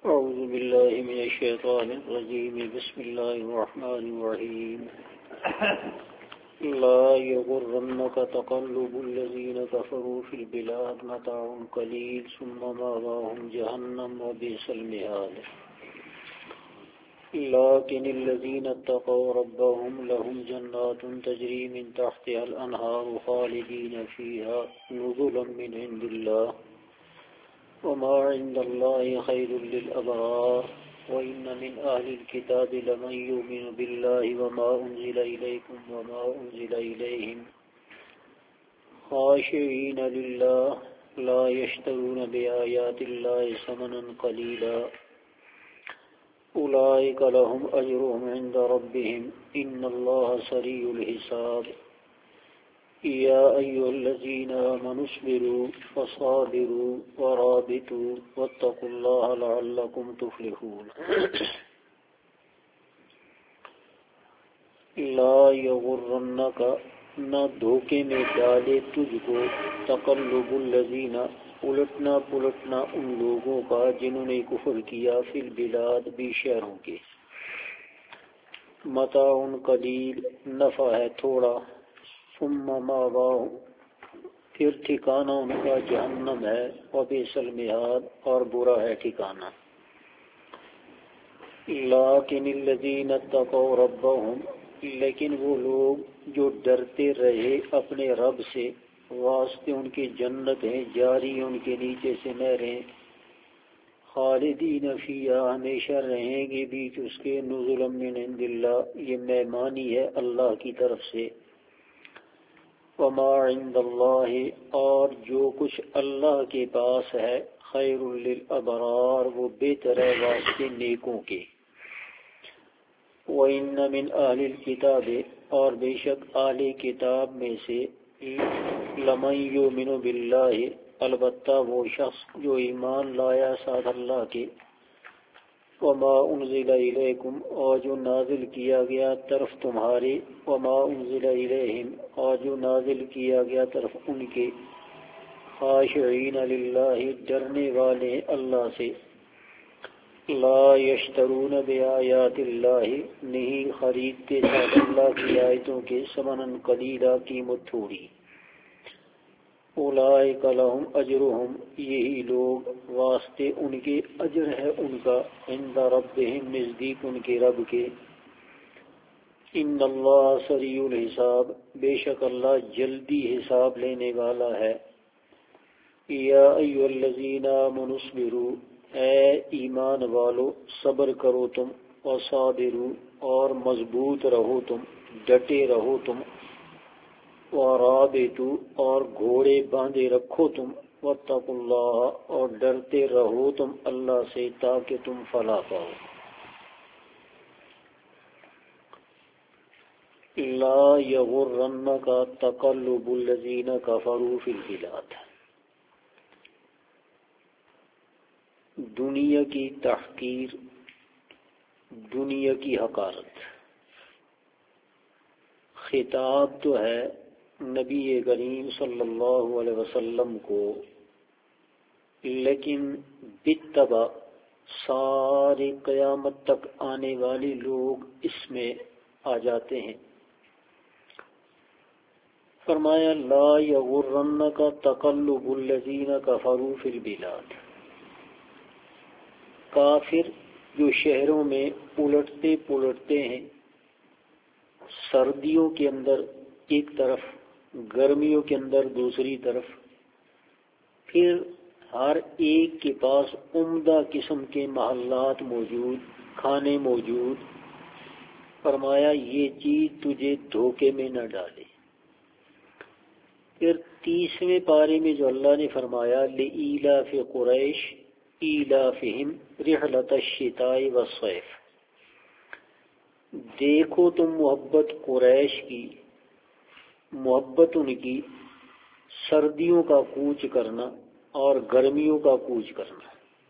أعوذ بالله من الشيطان الرجيم بسم الله الرحمن الرحيم لا يغرنك تقلب الذين كفروا في البلاد متاع قليل ثم مأواهم جهنم وبئس المهاد لكن الذين اتقوا ربهم لهم جنات تجري من تحتها الأنهار خالدين فيها نزلا من عند الله وما عند الله خير للأبرار وإن من أهل الكتاب لمن يؤمن بالله وما أنزل إليكم وما أنزل إليهم خاشعين لله لا يشترون بآيات الله ثمنا قليلا أولئك لهم أجرهم عند ربهم إن الله سريع الحساب يا أيها الذين آمنوا اصبروا وصابروا ورابطوا واتقوا الله لعلكم تفلحون لا يغرنك نہ دھوکے میں ڈالے تجھ کو تقلب الذین الٹنا پلٹنا ان لوگوں کا جنہوں نے کفر کیا فی البلاد بھی شہروں کے متاع قلیل نفع ہے تھوڑا ثم مأواہم پھر ٹھکانہ ان کا جہنم ہے وبئس المہاد اور برا ہے ٹھکانہ لیکن الذین اتقوا ربہم لیکن وہ لوگ جو ڈرتے رہے اپنے رب سے واسطے ان کی جنت ہیں جاری ان کے نیچے سے نہریں خالدین فیہا ہمیشہ رہیں گے بیچ اس کے نزلا من عند اللہ یہ مہمانی ہے اللہ کی طرف سے وما عند اللہ اور جو کچھ اللہ کے پاس ہے خیر للابرار وہ بہتر ہے واسطے نیکوں کے وَإِنَّ مِنْ أَهْلِ الْكِتَابِ اور بے شک اہل کتاب میں سے لَمَنْ يُؤْمِنُ بِاللَّهِ البتہ وہ شخص جو ایمان لایا ساتھ اللہ کے وَمَا أُنزِلَ إِلَيْكُمْ اور جو نازل کیا گیا طرف تمہارے وَمَا أُنزِلَ إِلَيْهِمْ اور جو نازل کیا گیا طرف ان کے خاشعین للہ ڈرنے والے اللہ سے لا یشترون بآیات اللہ نہیں خریدتے ساتھ اللہ کی آیتوں کے ثمنا قلیلا قیمت تھوڑی اولئک لہم اجرہم یہی لوگ واسطے ان کے اجر ہے ان کا عند ربہم نزدیک ان کے رب کے ان اللہ سریع الحساب بے شک اللہ جلدی حساب لینے والا ہے یا ایھا الذین آمنوا اصبروا اے ایمان والو صبر کرو تم وصابروا اور مضبوط رہو تم ڈٹے رہو تم ورابطوا اور گھوڑے باندھے رکھو تم واتقوا اللہ اور ڈرتے رہو تم اللہ سے تاکہ تم فلاح پاؤ لا یغرنک تقلب الذین کفروا فی البلاد دنیا کی تحقیر دنیا کی حقارت خطاب تو ہے نبی کریم صلی اللہ علیہ وسلم کو لیکن بالطبع سارے قیامت تک آنے والے لوگ اس میں آ جاتے ہیں فرمایا لا یغرنک تقلب الذین کفروا فی البلاد کافر جو شہروں میں الٹتے پلٹتے ہیں سردیوں کے اندر ایک طرف گرمیوں کے اندر دوسری طرف پھر ہر ایک کے پاس عمدہ قسم کے محلات موجود کھانے موجود فرمایا یہ چیز تجھے دھوکے میں نہ ڈالے پھر 30ویں پارے میں جو اللہ نے فرمایا لإیلاف قریش ایلافہم رحلۃ الشتاء والصیف دیکھو تم محبت قریش کی محبت ان کی سردیوں کا کوچ کرنا اور گرمیوں کا کوچ کرنا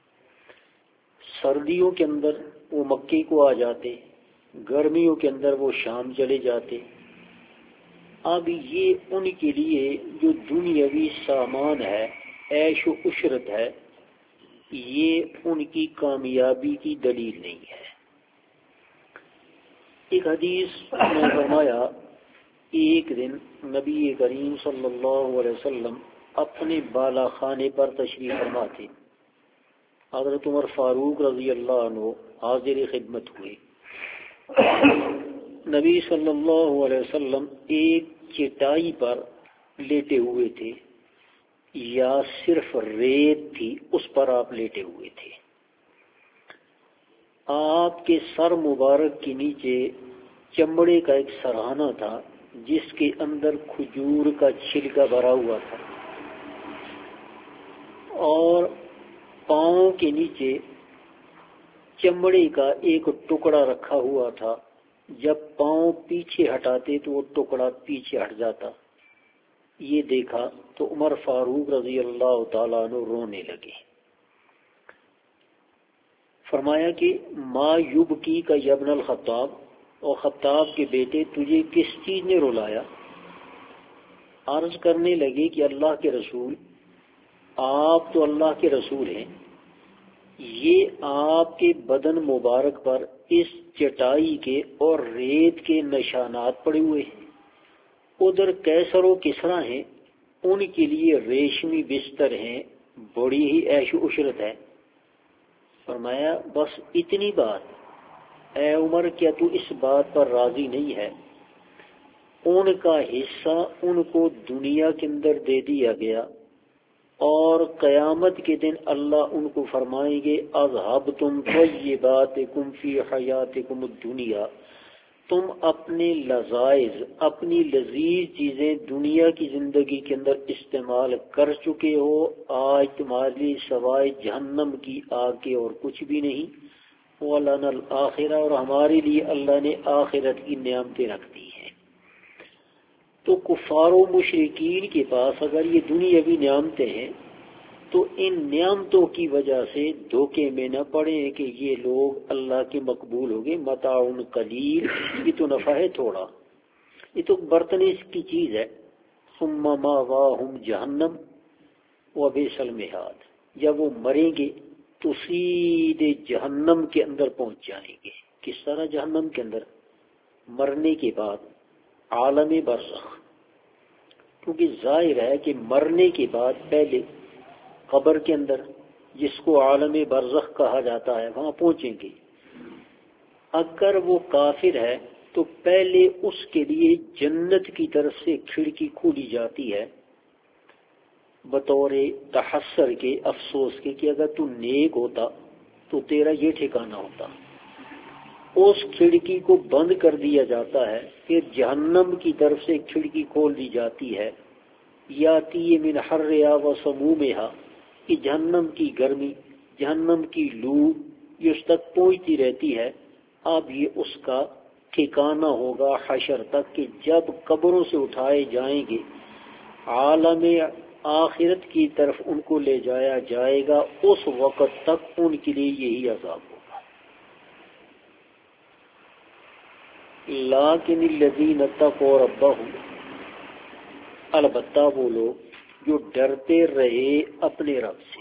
سردیوں کے اندر وہ مکے کو آ جاتے گرمیوں کے اندر وہ شام چلے جاتے اب یہ ان کے لیے جو دنیاوی سامان ہے عیش و عشرت ہے یہ ان کی کامیابی کی دلیل نہیں ہے۔ ایک حدیث میں فرمایا ایک دن نبی کریم صلی اللہ علیہ وسلم اپنے بالا خانے پر تشریف فرما تھے۔ حضرت عمر فاروق رضی اللہ عنہ حاضر خدمت ہوئے۔ نبی صلی اللہ علیہ وسلم ایک چٹائی پر لیٹے ہوئے تھے، یا صرف ریت تھی اس پر آپ لیٹے ہوئے تھے۔ آپ کے سر مبارک کے نیچے چمڑے کا ایک سرہانہ تھا جس کے اندر کھجور کا چھلکا بھرا ہوا تھا، اور پاؤں کے نیچے چمڑے کا ایک ٹکڑا رکھا ہوا تھا۔ جب پاؤں پیچھے ہٹاتے تو وہ ٹکڑا پیچھے ہٹ جاتا۔ یہ دیکھا تو عمر فاروق رضی اللہ تعالیٰ عنہ رونے لگے۔ فرمایا کہ ما یبکی کا ابن الخطاب، اور خطاب کے بیٹے تجھے کس چیز نے رلایا؟ عرض کرنے لگے کہ اللہ کے رسول، آپ تو اللہ کے رسول ہیں، یہ آپ کے بدن مبارک پر اس چٹائی کے اور ریت کے نشانات پڑے ہوئے ہیں۔ ادھر کیسر و کسرا ہیں، ان کے لیے ریشمی بستر ہیں، بڑی ہی عیش و عشرت ہے۔ فرمایا بس اتنی بات؟ اے عمر، کیا تو اس بات پر راضی نہیں ہے؟ ان کا حصہ ان کو دنیا کے اندر دے دیا گیا، اور قیامت کے دن اللہ ان کو فرمائیں گے اذھبتم طیباتکم فی حیاتکم الدنیا، تم اپنے لذائذ، اپنی لذیذ چیزیں دنیا کی زندگی کے اندر استعمال کر چکے ہو، آج تمہارے لیے سوائے جہنم کی آگ کے اور کچھ بھی نہیں۔ وَلَنَا الْآخِرَةُ، اور ہمارے لیے اللہ نے آخرت کی نعمتیں رکھ دی ہیں۔ تو کفار و مشرکین کے پاس اگر یہ دنیاوی نعمتیں ہیں تو ان نعمتوں کی وجہ سے دھوکے میں نہ پڑیں کہ یہ لوگ اللہ کے مقبول ہو گئے۔ متاع قلیل، یہ تو نفع ہے تھوڑا، یہ تو برتنیس کی چیز ہے۔ ثم مأواہم جہنم وبئس المہاد، جب وہ مریں گے تو سیدھے جہنم کے اندر پہنچ جائیں گے۔ کس طرح جہنم کے اندر؟ مرنے کے بعد عالم برزخ، کیونکہ ظاہر ہے کہ مرنے کے بعد پہلے قبر کے اندر، جس کو عالم برزخ کہا جاتا ہے، وہاں پہنچیں گے۔ اگر وہ کافر ہے تو پہلے اس کے لیے جنت کی طرف سے کھڑکی کھولی جاتی ہے، بطور تحسر کے، افسوس کے کہ اگر تو نیک ہوتا تو تیرا یہ ٹھکانہ ہوتا۔ اس کھڑکی کو بند کر دیا جاتا ہے، پھر جہنم کی طرف سے کھڑکی کھول دی جاتی ہے، یاتی من حرھا و سمومھا، کہ جہنم کی گرمی، جہنم کی لو یہ اس تک پہنچتی رہتی ہے۔ اب یہ اس کا ٹھکانہ ہوگا حشر تک، کہ جب قبروں سے اٹھائے جائیں گے عالم آخرت کی طرف ان کو لے جایا جائے گا، اس وقت تک ان کے لیے یہی عذاب ہوگا۔ لیکن الذین اتقوا ربہم، البتہ وہ لوگ جو ڈرتے رہے اپنے رب سے،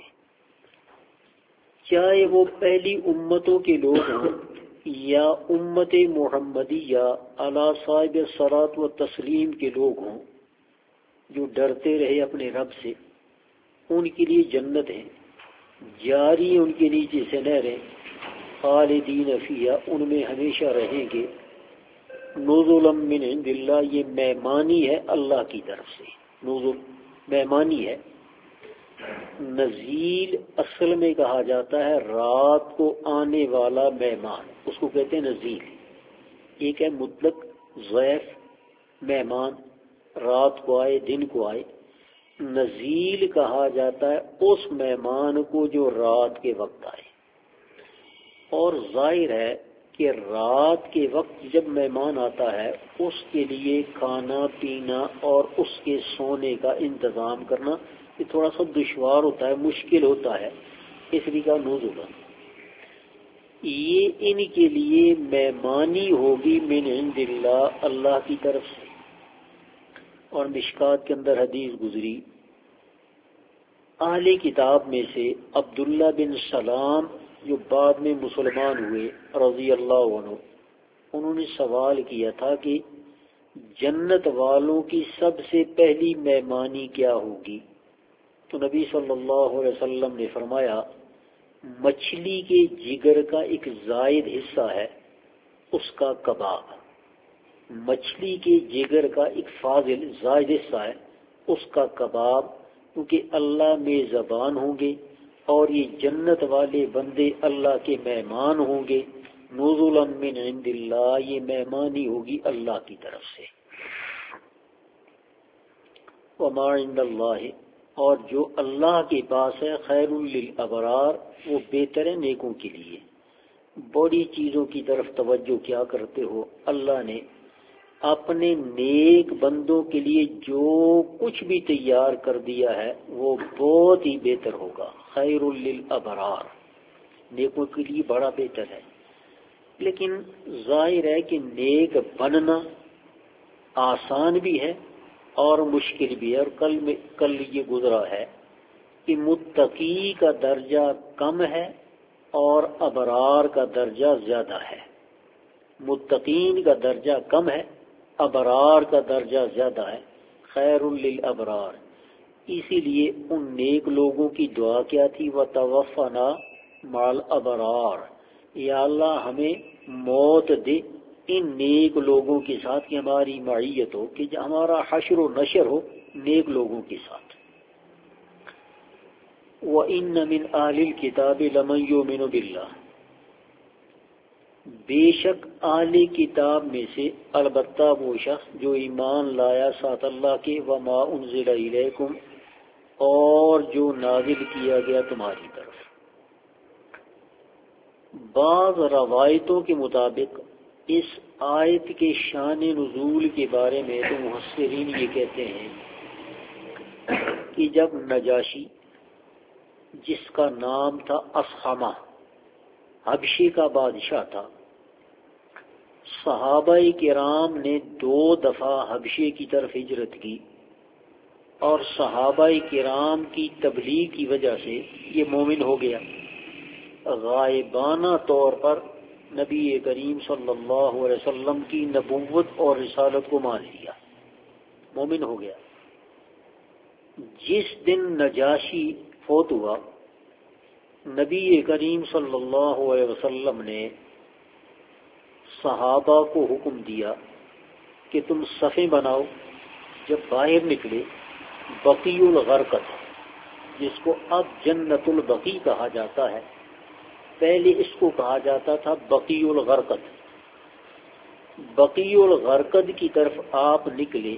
چاہے وہ پہلی امتوں کے لوگ ہوں یا امت محمدیہ علی صاحب الصلاۃ و تسلیم کے لوگ ہوں، جو ڈرتے رہے اپنے رب سے، ان کے لیے جنت ہے، جاری ان کے نیچے سے نہریں، خالدین فیہا، ان میں ہمیشہ رہیں گے، نزلا من عند اللہ، یہ مہمانی ہے اللہ کی طرف سے، نزل مہمانی ہے۔ نزیل اصل میں کہا جاتا ہے رات کو آنے والا مہمان، اس کو کہتے ہیں نزیل۔ ایک ہے مطلق ضیف، مہمان، رات کو آئے، دن کو آئے۔ نزیل کہا جاتا ہے اس مہمان کو جو رات کے وقت آئے، اور ظاہر ہے کہ رات کے وقت جب مہمان آتا ہے اس کے لیے کھانا پینا اور اس کے سونے کا انتظام کرنا یہ تھوڑا سا دشوار ہوتا ہے، مشکل ہوتا ہے، اس لیے کا نزولا، یہ ان کے لیے مہمانی ہوگی من عند اللہ، اللہ کی طرف سے۔ اور مشکات کے اندر حدیث گزری، اہل کتاب میں سے عبداللہ بن سلام جو بعد میں مسلمان ہوئے رضی اللہ عنہ، انہوں نے سوال کیا تھا کہ جنت والوں کی سب سے پہلی مہمانی کیا ہوگی؟ تو نبی صلی اللہ علیہ وسلم نے فرمایا مچھلی کے جگر کا ایک زائد حصہ ہے اس کا کباب، مچھلی کے جگر کا ایک فاضل زائد حصہ ہے اس کا کباب، کیونکہ اللہ میں زبان ہوں گے اور یہ جنت والے بندے اللہ کے مہمان ہوں گے، نزلا من عند اللہ، یہ مہمانی ہوگی اللہ کی طرف سے، وما عند اللہ، اور جو اللہ کے پاس ہے خیر للابرار، وہ بہتر ہے نیکوں کے لیے۔ بڑی چیزوں کی طرف توجہ کیا کرتے ہو، اللہ نے اپنے نیک بندوں کے لیے جو کچھ بھی تیار کر دیا ہے وہ بہت ہی بہتر ہوگا، خیر للابرار، نیکوں کے لیے بڑا بہتر ہے۔ لیکن ظاہر ہے کہ نیک بننا آسان بھی ہے اور مشکل بھی ہے، اور کل یہ گزرا ہے کہ متقی کا درجہ کم ہے اور ابرار کا درجہ زیادہ ہے، متقین کا درجہ کم ہے، ابرار کا درجہ زیادہ ہے، خیر للابرار۔ اسی لیے ان نیک لوگوں کی دعا کیا تھی وتوفنا مع الابرار، یا اللہ ہمیں موت دے ان نیک لوگوں کے ساتھ، کہ ہماری معیت ہو، کہ ہمارا حشر و نشر ہو نیک لوگوں کے ساتھ۔ وَإِنَّ مِنْ أَهْلِ الْكِتَابِ لَمَنْ يُؤْمِنُ بِاللَّهِ، بے شک اہل کتاب میں سے البتہ وہ شخص جو ایمان لایا ساتھ اللہ کے، وما انزل الیکم، اور جو نازل کیا گیا تمہاری طرف۔ بعض روایتوں کے مطابق اس آیت کے شان نزول کے بارے میں تو مفسرین یہ کہتے ہیں کہ جب نجاشی، جس کا نام تھا اصحمہ، حبشے کا بادشاہ تھا، صحابہ کرام نے 2 دفعہ حبشے کی طرف ہجرت کی، اور صحابہ کرام کی تبلیغ کی وجہ سے یہ مومن ہو گیا، غائبانہ طور پر نبی کریم صلی اللہ علیہ وسلم کی نبوت اور رسالت کو مان لیا، مومن ہو گیا۔ جس دن نجاشی فوت ہوا، نبی کریم صلی اللہ علیہ وسلم نے صحابہ کو حکم دیا کہ تم صفیں بناؤ، جب باہر نکلے بقیع الغرقد، جس کو اب جنت البقیع کہا جاتا ہے، پہلے اس کو کہا جاتا تھا بقیع الغرقد، بقیع الغرقد کی طرف آپ نکلے،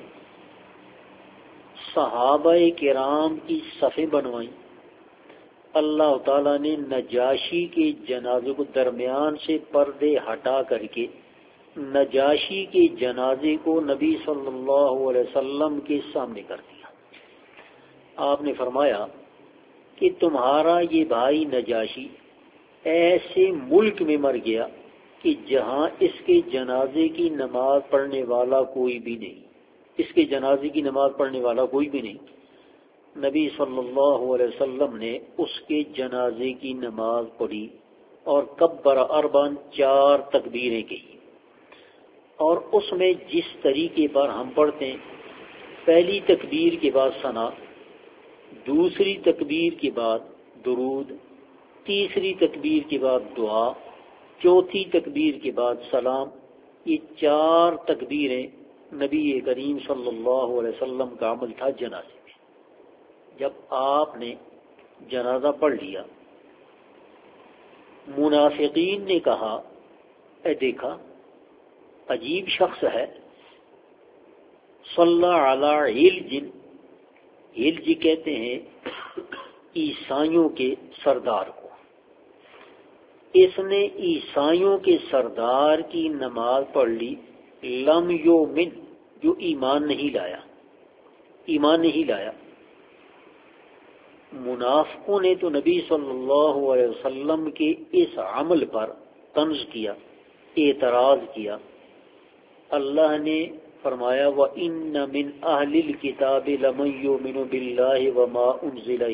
صحابہ کرام کی صفیں بنوائیں، اللہ تعالیٰ نے نجاشی کے جنازے کو درمیان سے پردے ہٹا کر کے نجاشی کے جنازے کو نبی صلی اللہ علیہ وسلم کے سامنے کر دیا۔ آپ نے فرمایا کہ تمہارا یہ بھائی نجاشی ایسے ملک میں مر گیا کہ جہاں اس کے جنازے کی نماز پڑھنے والا کوئی بھی نہیں، اس کے جنازے کی نماز پڑھنے والا کوئی بھی نہیں۔ نبی صلی اللہ علیہ وسلم نے اس کے جنازے کی نماز پڑھی اور کبر اربعا، 4 تکبیریں کی، اور اس میں جس طریقے پر ہم پڑھتے ہیں، پہلی تکبیر کے بعد ثنا، دوسری تکبیر کے بعد درود، تیسری تکبیر کے بعد دعا، چوتھی تکبیر کے بعد سلام، یہ 4 تکبیریں نبی کریم صلی اللہ علیہ وسلم کا عمل تھا جنازے میں۔ جب آپ نے جنازہ پڑھ لیا، منافقین نے کہا اے دیکھا عجیب شخص ہے، صلی علی ہلج، ہلج کہتے ہیں عیسائیوں کے سردار کو، اس نے عیسائیوں کے سردار کی نماز پڑھ لی، لم یؤمن، جو ایمان نہیں لایا، ایمان نہیں لایا۔ منافقوں نے تو نبی صلی اللہ علیہ وسلم کے اس عمل پر طنز کیا، اعتراض کیا۔ اللہ نے فرمایا وَإِنَّ مِنْ أَهْلِ الْكِتَابِ لَمَنْ يُؤْمِنُ بِاللَّهِ وَمَا أُنزِلَ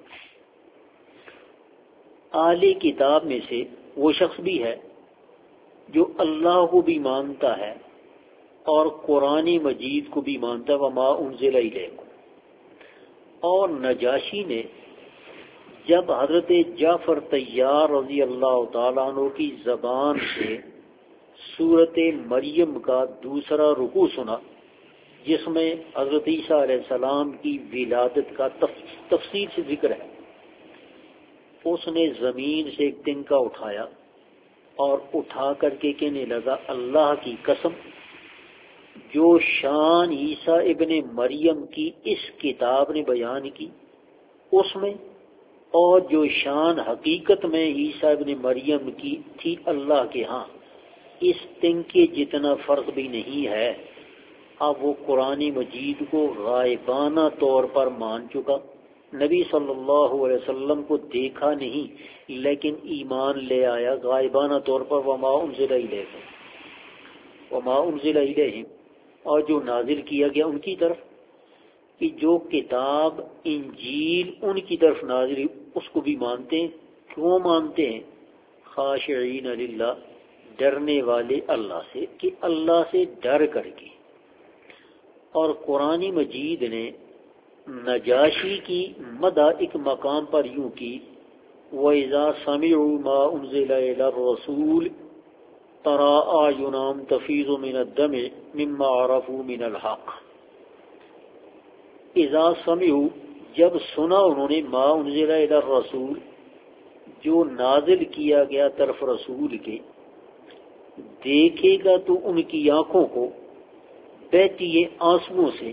إِلَيْكُمْ، اہل کتاب میں سے وہ شخص بھی ہے جو اللہ کو بھی مانتا ہے اور قرآن مجید کو بھی مانتا ہے، وَمَا أُنزِلَ إِلَيْكُمْ۔ اور نجاشی نے جب حضرت جعفر طیار رضی اللہ تعالیٰ عنہ کی زبان سے سورت مریم کا دوسرا رکوع سنا، جس میں حضرت عیسیٰ علیہ السلام کی ولادت کا تفصیل سے ذکر ہے، اس نے زمین سے ایک تنکا اٹھایا اور اٹھا کر کے کہنے لگا اللہ کی قسم، جو شان عیسیٰ ابن مریم کی اس کتاب نے بیان کی اس میں، اور جو شان حقیقت میں عیسیٰ ابن مریم کی تھی اللہ کے ہاں، اس تنکے جتنا فرق بھی نہیں ہے۔ اب وہ قرآن مجید کو غائبانہ طور پر مان چکا، نبی صلی اللہ علیہ وسلم کو دیکھا نہیں لیکن ایمان لے آیا غائبانہ طور پر، وما انزل الیہم، وما انزل الیہم، اور جو نازل کیا گیا ان کی طرف، کہ جو کتاب انجیل ان کی طرف نازل اس کو بھی مانتے ہیں۔ کیوں مانتے ہیں؟ خاشعین للہ، ڈرنے والے اللہ سے، کہ اللہ سے ڈر کر کے۔ اور قرآن مجید نے نجاشی کی مدح ایک مقام پر یوں کی، وَإِذَا سَمِعُوا مَا أُنزِلَ إِلَى الرَّسُولِ تَرَىٰ أَعْيُنَهُمْ تَفِيضُ مِنَ الدَّمْعِ مِمَّا عَرَفُوا مِنَ الْحَقِّ۔ اذا سمعوا، جب سنا انہوں نے، ما انزل الی الرسول، جو نازل کیا گیا طرف رسول کے، دیکھے گا تو ان کی آنکھوں کو بہتی ہے آنسوؤں سے،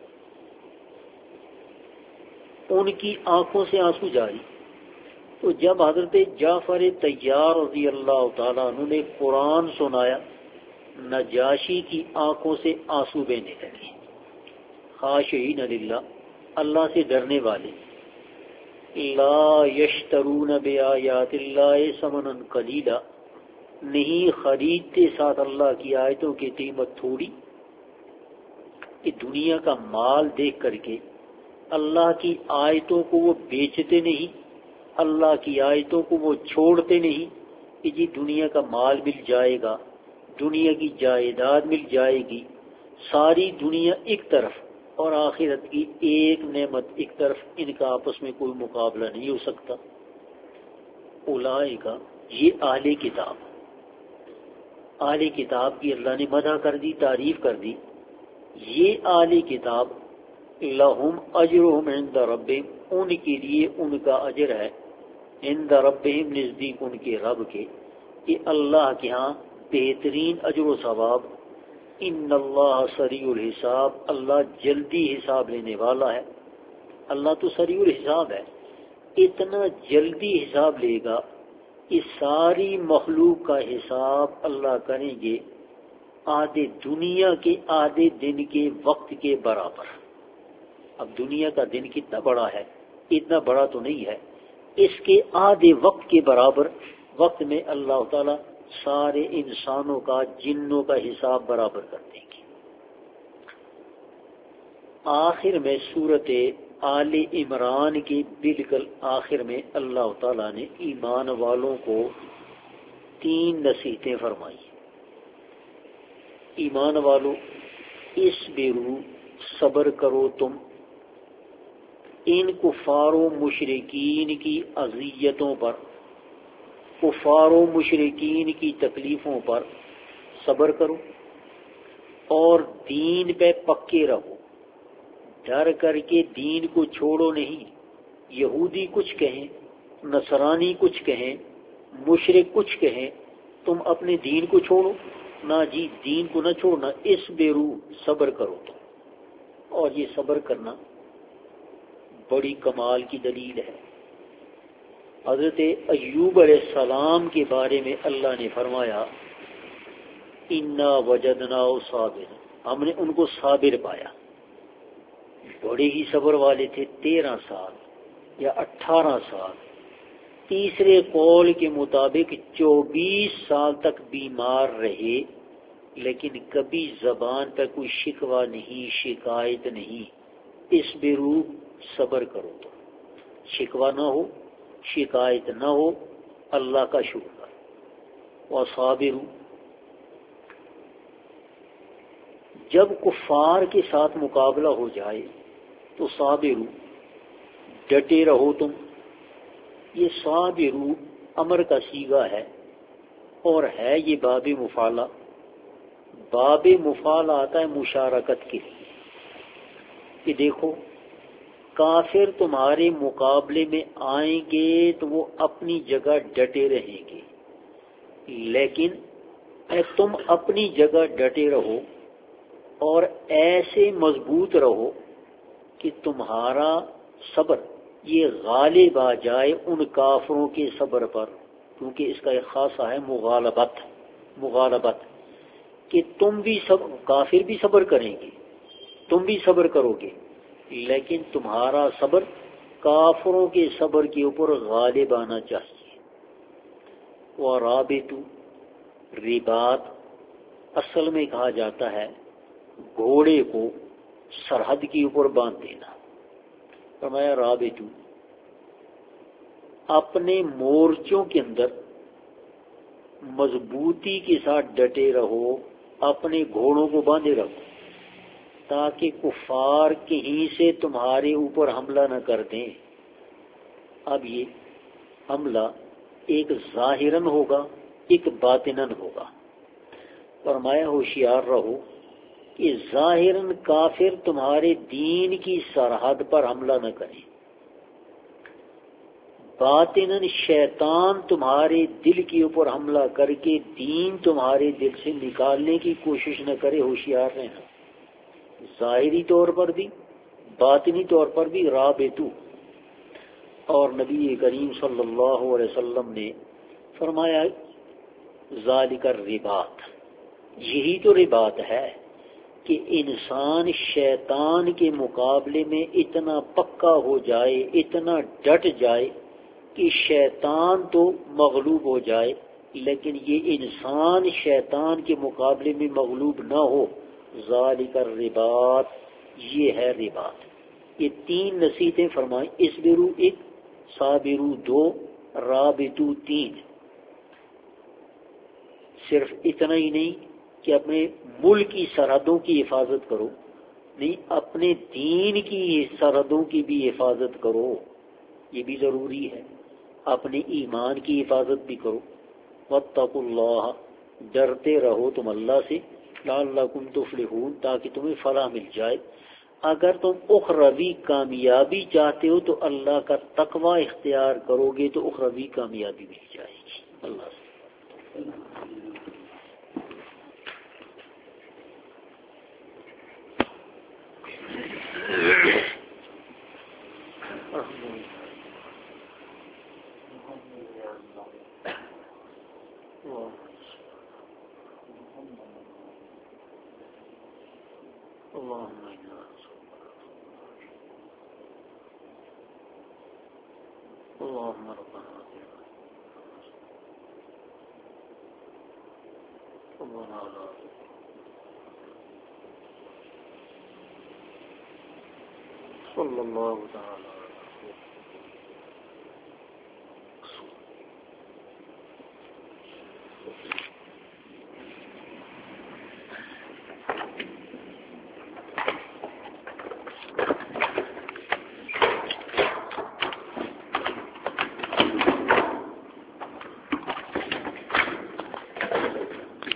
ان کی آنکھوں سے آنسو جاری۔ تو جب حضرت جعفر طیار رضی اللہ تعالیٰ عنہ نے قرآن سنایا، نجاشی کی آنکھوں سے آنسو بہنے لگے۔ خاشعین للہ، اللہ سے ڈرنے والے، لا یشترون بآیات اللہ ثمنا قلیلا، نہیں خریدتے ساتھ اللہ کی آیتوں کی قیمت تھوڑی، کہ دنیا کا مال دیکھ کر کے اللہ کی آیتوں کو وہ بیچتے نہیں، اللہ کی آیتوں کو وہ چھوڑتے نہیں، کہ جی دنیا کا مال مل جائے گا، دنیا کی جائیداد مل جائے گی، ساری دنیا ایک طرف اور آخرت کی ایک نعمت ایک طرف، ان کا آپس میں کوئی مقابلہ نہیں ہو سکتا۔ اولئک، یہ اہل کتاب، اہل کتاب کی اللہ نے مدح کر دی، تعریف کر دی، یہ اہل کتاب لہم اجرہم عند ربہم، ان کے لیے ان کا اجر ہے، عند ربہم، نزدیک ان کے رب کے، کہ اللہ کے ہاں بہترین اجر و ثواب۔ ان اللہ سریع الحساب، اللہ جلدی حساب لینے والا ہے۔ اللہ تو سریع الحساب ہے، اتنا جلدی حساب لے گا کہ ساری مخلوق کا حساب اللہ کریں گے آدھے دنیا کے آدھے دن کے وقت کے برابر۔ اب دنیا کا دن کتنا بڑا ہے؟ اتنا بڑا تو نہیں ہے، اس کے آدھے وقت کے برابر وقت میں اللہ تعالی سارے انسانوں کا، جنوں کا حساب برابر کر دیں گے۔ آخر میں سورت آل عمران کے بالکل آخر میں اللہ تعالیٰ نے ایمان والوں کو 3 نصیحتیں فرمائی۔ ایمان والو، اصبروا، صبر کرو تم ان کفار و مشرکین کی اذیتوں پر، کفار و مشرکین کی تکلیفوں پر صبر کرو، اور دین پہ پکے رہو، ڈر کر کے دین کو چھوڑو نہیں۔ یہودی کچھ کہیں، نصرانی کچھ کہیں، مشرک کچھ کہیں، تم اپنے دین کو چھوڑو نہ، جی دین کو نہ چھوڑنا، اصبروا، صبر کرو تم۔ اور یہ صبر کرنا بڑی کمال کی دلیل ہے۔ حضرت ایوب علیہ السلام کے بارے میں اللہ نے فرمایا، انا وجدناہ صابر، ہم نے ان کو صابر پایا، بڑے ہی صبر والے تھے، 13 سال یا 18 سال، تیسرے قول کے مطابق 24 سال تک بیمار رہے، لیکن کبھی زبان پہ کوئی شکوہ نہیں، شکایت نہیں. اصبرو، صبر کرو. تو شکوہ نہ ہو، شکایت نہ ہو، اللہ کا شکر کرو. وصابرو، جب کفار کے ساتھ مقابلہ ہو جائے تو صابرو، ڈٹے رہو تم. یہ صابرو امر کا صیغہ ہے اور ہے یہ باب مفعلہ. باب مفعلہ آتا ہے مشارکت کے لیے کہ دیکھو کافر تمہارے مقابلے میں آئیں گے تو وہ اپنی جگہ ڈٹے رہیں گے، لیکن تم اپنی جگہ ڈٹے رہو اور ایسے مضبوط رہو کہ تمہارا صبر یہ غالب آ جائے ان کافروں کے صبر پر. کیونکہ اس کا ایک خاصہ ہے مغالبت کہ تم بھی کافر بھی صبر کریں گے، تم بھی صبر کرو گے، لیکن تمہارا صبر کافروں کے صبر کے اوپر غالب آنا چاہیے. ورابطو، رباط اصل میں کہا جاتا ہے گھوڑے کو سرحد کے اوپر باندھ دینا. فرمایا رابطو، اپنے مورچوں کے اندر مضبوطی کے ساتھ ڈٹے رہو، اپنے گھوڑوں کو باندھے رکھو تاکہ کفار کہیں سے تمہارے اوپر حملہ نہ کر دیں. اب یہ حملہ ایک ظاہراً ہوگا، ایک باطناً ہوگا. فرمایا ہوشیار رہو کہ ظاہراً کافر تمہارے دین کی سرحد پر حملہ نہ کریں، باطناً شیطان تمہارے دل کے اوپر حملہ کر کے دین تمہارے دل سے نکالنے کی کوشش نہ کرے. ہوشیار رہنا، ظاہری طور پر بھی باطنی طور پر بھی. رابطو، اور نبی کریم صلی اللہ علیہ وسلم نے فرمایا ذالک الرباط، یہی تو رباط ہے کہ انسان شیطان کے مقابلے میں اتنا پکا ہو جائے، اتنا ڈٹ جائے کہ شیطان تو مغلوب ہو جائے لیکن یہ انسان شیطان کے مقابلے میں مغلوب نہ ہو. ذالک الرباط، یہ ہے رباط. یہ 3 نصیحتیں فرمائیں. اصبرو 1، صابرو 2، رابطو 3. صرف اتنا ہی نہیں کہ اپنے ملک کی سرحدوں کی حفاظت کرو، نہیں، اپنے دین کی سرحدوں کی بھی حفاظت کرو، یہ بھی ضروری ہے. اپنے ایمان کی حفاظت بھی کرو. واتقوا اللہ، ڈرتے رہو تم اللہ سے. لعلکم تفلحون، تاکہ تمہیں فلاح مل جائے. اگر تم اخروی کامیابی چاہتے ہو تو اللہ کا تقوی اختیار کرو گے تو اخروی کامیابی مل جائے گی. اللہ سے اللهم ربنا ربنا لا صلی اللہ تعالی